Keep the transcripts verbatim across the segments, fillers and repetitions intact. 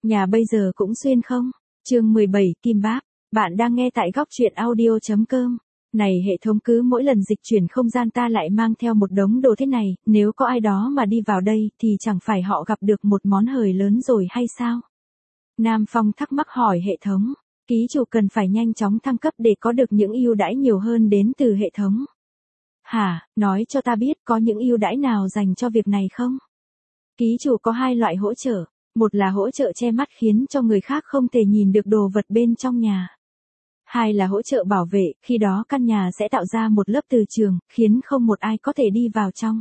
Nhà bây giờ cũng xuyên không? Chương mười bảy Kim Báp. Bạn đang nghe tại góc truyện audio chấm com. Này hệ thống, cứ mỗi lần dịch chuyển không gian ta lại mang theo một đống đồ thế này, nếu có ai đó mà đi vào đây thì chẳng phải họ gặp được một món hời lớn rồi hay sao? Nam Phong thắc mắc hỏi hệ thống. Ký chủ cần phải nhanh chóng thăng cấp để có được những ưu đãi nhiều hơn đến từ hệ thống. Hả, nói cho ta biết có những ưu đãi nào dành cho việc này không? Ký chủ có hai loại hỗ trợ. Một là hỗ trợ che mắt khiến cho người khác không thể nhìn được đồ vật bên trong nhà. Hai là hỗ trợ bảo vệ, khi đó căn nhà sẽ tạo ra một lớp từ trường, khiến không một ai có thể đi vào trong.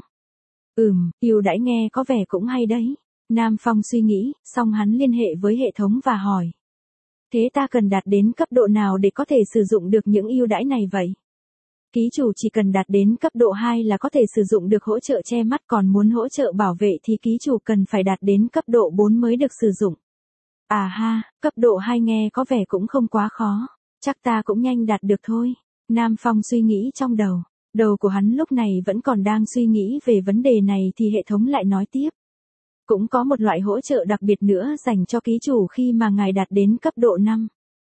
Ừm, ưu đãi nghe có vẻ cũng hay đấy. Nam Phong suy nghĩ, xong hắn liên hệ với hệ thống và hỏi. Thế ta cần đạt đến cấp độ nào để có thể sử dụng được những ưu đãi này vậy? Ký chủ chỉ cần đạt đến cấp độ hai là có thể sử dụng được hỗ trợ che mắt, còn muốn hỗ trợ bảo vệ thì ký chủ cần phải đạt đến cấp độ bốn mới được sử dụng. À ha, cấp độ hai nghe có vẻ cũng không quá khó, chắc ta cũng nhanh đạt được thôi. Nam Phong suy nghĩ trong đầu, đầu của hắn lúc này vẫn còn đang suy nghĩ về vấn đề này thì hệ thống lại nói tiếp. Cũng có một loại hỗ trợ đặc biệt nữa dành cho ký chủ khi mà ngài đạt đến cấp độ năm.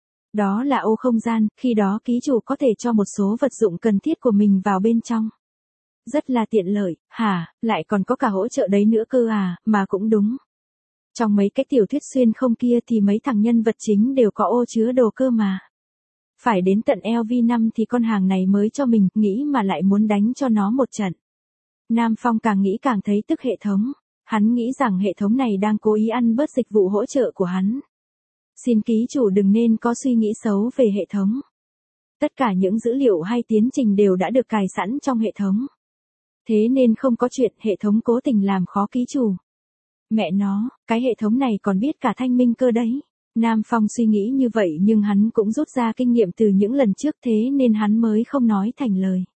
Đó là ô không gian, khi đó ký chủ có thể cho một số vật dụng cần thiết của mình vào bên trong. Rất là tiện lợi, hả, lại còn có cả hỗ trợ đấy nữa cơ à, mà cũng đúng. Trong mấy cái tiểu thuyết xuyên không kia thì mấy thằng nhân vật chính đều có ô chứa đồ cơ mà. Phải đến tận L V năm thì con hàng này mới cho mình, nghĩ mà lại muốn đánh cho nó một trận. Nam Phong càng nghĩ càng thấy tức hệ thống. Hắn nghĩ rằng hệ thống này đang cố ý ăn bớt dịch vụ hỗ trợ của hắn. Xin ký chủ đừng nên có suy nghĩ xấu về hệ thống. Tất cả những dữ liệu hay tiến trình đều đã được cài sẵn trong hệ thống. Thế nên không có chuyện hệ thống cố tình làm khó ký chủ. Mẹ nó, cái hệ thống này còn biết cả thanh minh cơ đấy. Nam Phong suy nghĩ như vậy nhưng hắn cũng rút ra kinh nghiệm từ những lần trước, thế nên hắn mới không nói thành lời.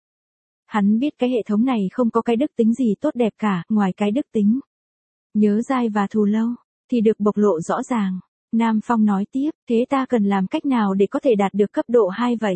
Hắn biết cái hệ thống này không có cái đức tính gì tốt đẹp cả, ngoài cái đức tính nhớ dai và thù lâu, thì được bộc lộ rõ ràng. Nam Phong nói tiếp, thế ta cần làm cách nào để có thể đạt được cấp độ hai vậy?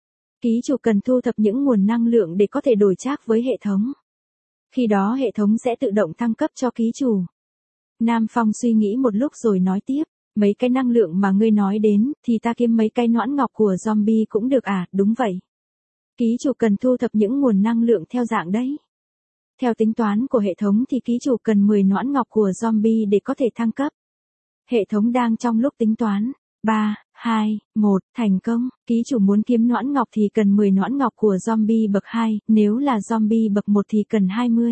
Ký chủ cần thu thập những nguồn năng lượng để có thể đổi trác với hệ thống. Khi đó hệ thống sẽ tự động thăng cấp cho ký chủ. Nam Phong suy nghĩ một lúc rồi nói tiếp, mấy cái năng lượng mà ngươi nói đến, thì ta kiếm mấy cái noãn ngọc của zombie cũng được à, đúng vậy. Ký chủ cần thu thập những nguồn năng lượng theo dạng đấy. Theo tính toán của hệ thống thì ký chủ cần mười noãn ngọc của zombie để có thể thăng cấp. Hệ thống đang trong lúc tính toán. ba, hai, một, thành công. Ký chủ muốn kiếm noãn ngọc thì cần mười noãn ngọc của zombie bậc hai, nếu là zombie bậc một thì cần hai mươi.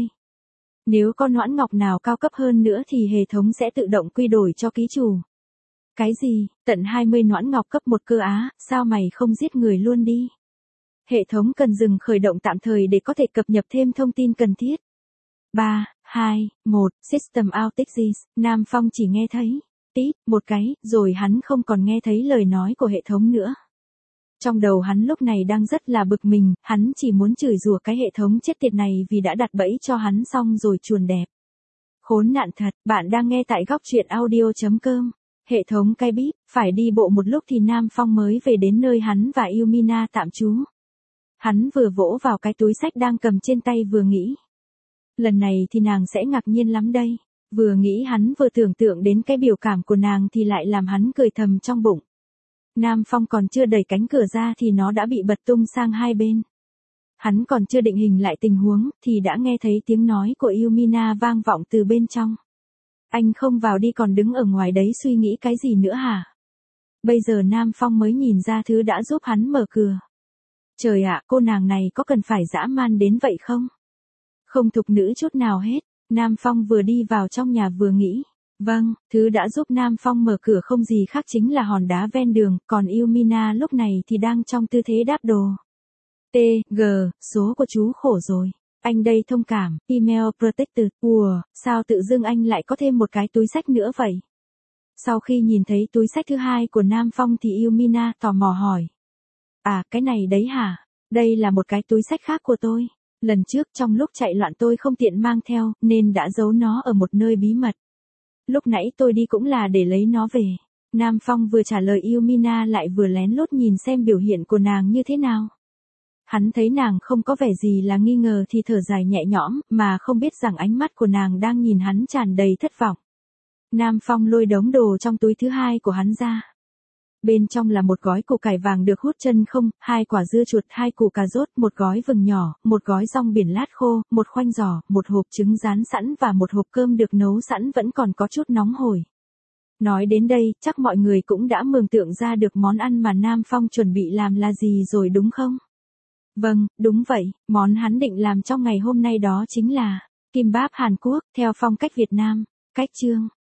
Nếu có noãn ngọc nào cao cấp hơn nữa thì hệ thống sẽ tự động quy đổi cho ký chủ. Cái gì, tận hai mươi noãn ngọc cấp một cơ á, sao mày không giết người luôn đi? Hệ thống cần dừng khởi động tạm thời để có thể cập nhật thêm thông tin cần thiết. ba, hai, một, System outages. Nam Phong chỉ nghe thấy tít một cái, rồi hắn không còn nghe thấy lời nói của hệ thống nữa. Trong đầu hắn lúc này đang rất là bực mình, hắn chỉ muốn chửi rủa cái hệ thống chết tiệt này vì đã đặt bẫy cho hắn xong rồi chuồn đẹp. Khốn nạn thật, bạn đang nghe tại góc truyện audio chấm com. Hệ thống cai bíp, phải đi bộ một lúc thì Nam Phong mới về đến nơi hắn và Yumina tạm trú. Hắn vừa vỗ vào cái túi xách đang cầm trên tay vừa nghĩ. Lần này thì nàng sẽ ngạc nhiên lắm đây. Vừa nghĩ hắn vừa tưởng tượng đến cái biểu cảm của nàng thì lại làm hắn cười thầm trong bụng. Nam Phong còn chưa đẩy cánh cửa ra thì nó đã bị bật tung sang hai bên. Hắn còn chưa định hình lại tình huống thì đã nghe thấy tiếng nói của Yumina vang vọng từ bên trong. Anh không vào đi còn đứng ở ngoài đấy suy nghĩ cái gì nữa hả? Bây giờ Nam Phong mới nhìn ra thứ đã giúp hắn mở cửa. Trời ạ, cô nàng này có cần phải dã man đến vậy không? Không thục nữ chút nào hết. Nam Phong vừa đi vào trong nhà vừa nghĩ. Vâng, thứ đã giúp Nam Phong mở cửa không gì khác chính là hòn đá ven đường, còn Yumina lúc này thì đang trong tư thế đáp đồ. T, G, số của chú khổ rồi. Anh đây thông cảm, email protected. Ủa, sao tự dưng anh lại có thêm một cái túi xách nữa vậy? Sau khi nhìn thấy túi xách thứ hai của Nam Phong thì Yumina tò mò hỏi. À, cái này đấy hả? Đây là một cái túi xách khác của tôi. Lần trước trong lúc chạy loạn tôi không tiện mang theo, nên đã giấu nó ở một nơi bí mật. Lúc nãy tôi đi cũng là để lấy nó về. Nam Phong vừa trả lời Yumina lại vừa lén lút nhìn xem biểu hiện của nàng như thế nào. Hắn thấy nàng không có vẻ gì là nghi ngờ thì thở dài nhẹ nhõm, mà không biết rằng ánh mắt của nàng đang nhìn hắn tràn đầy thất vọng. Nam Phong lôi đống đồ trong túi thứ hai của hắn ra. Bên trong là một gói củ cải vàng được hút chân không, hai quả dưa chuột, hai củ cà rốt, một gói vừng nhỏ, một gói rong biển lát khô, một khoanh giò, một hộp trứng rán sẵn và một hộp cơm được nấu sẵn vẫn còn có chút nóng hổi. Nói đến đây, chắc mọi người cũng đã mường tượng ra được món ăn mà Nam Phong chuẩn bị làm là gì rồi đúng không? Vâng, đúng vậy, món hắn định làm trong ngày hôm nay đó chính là Kimbap Hàn Quốc, theo phong cách Việt Nam. Cách chương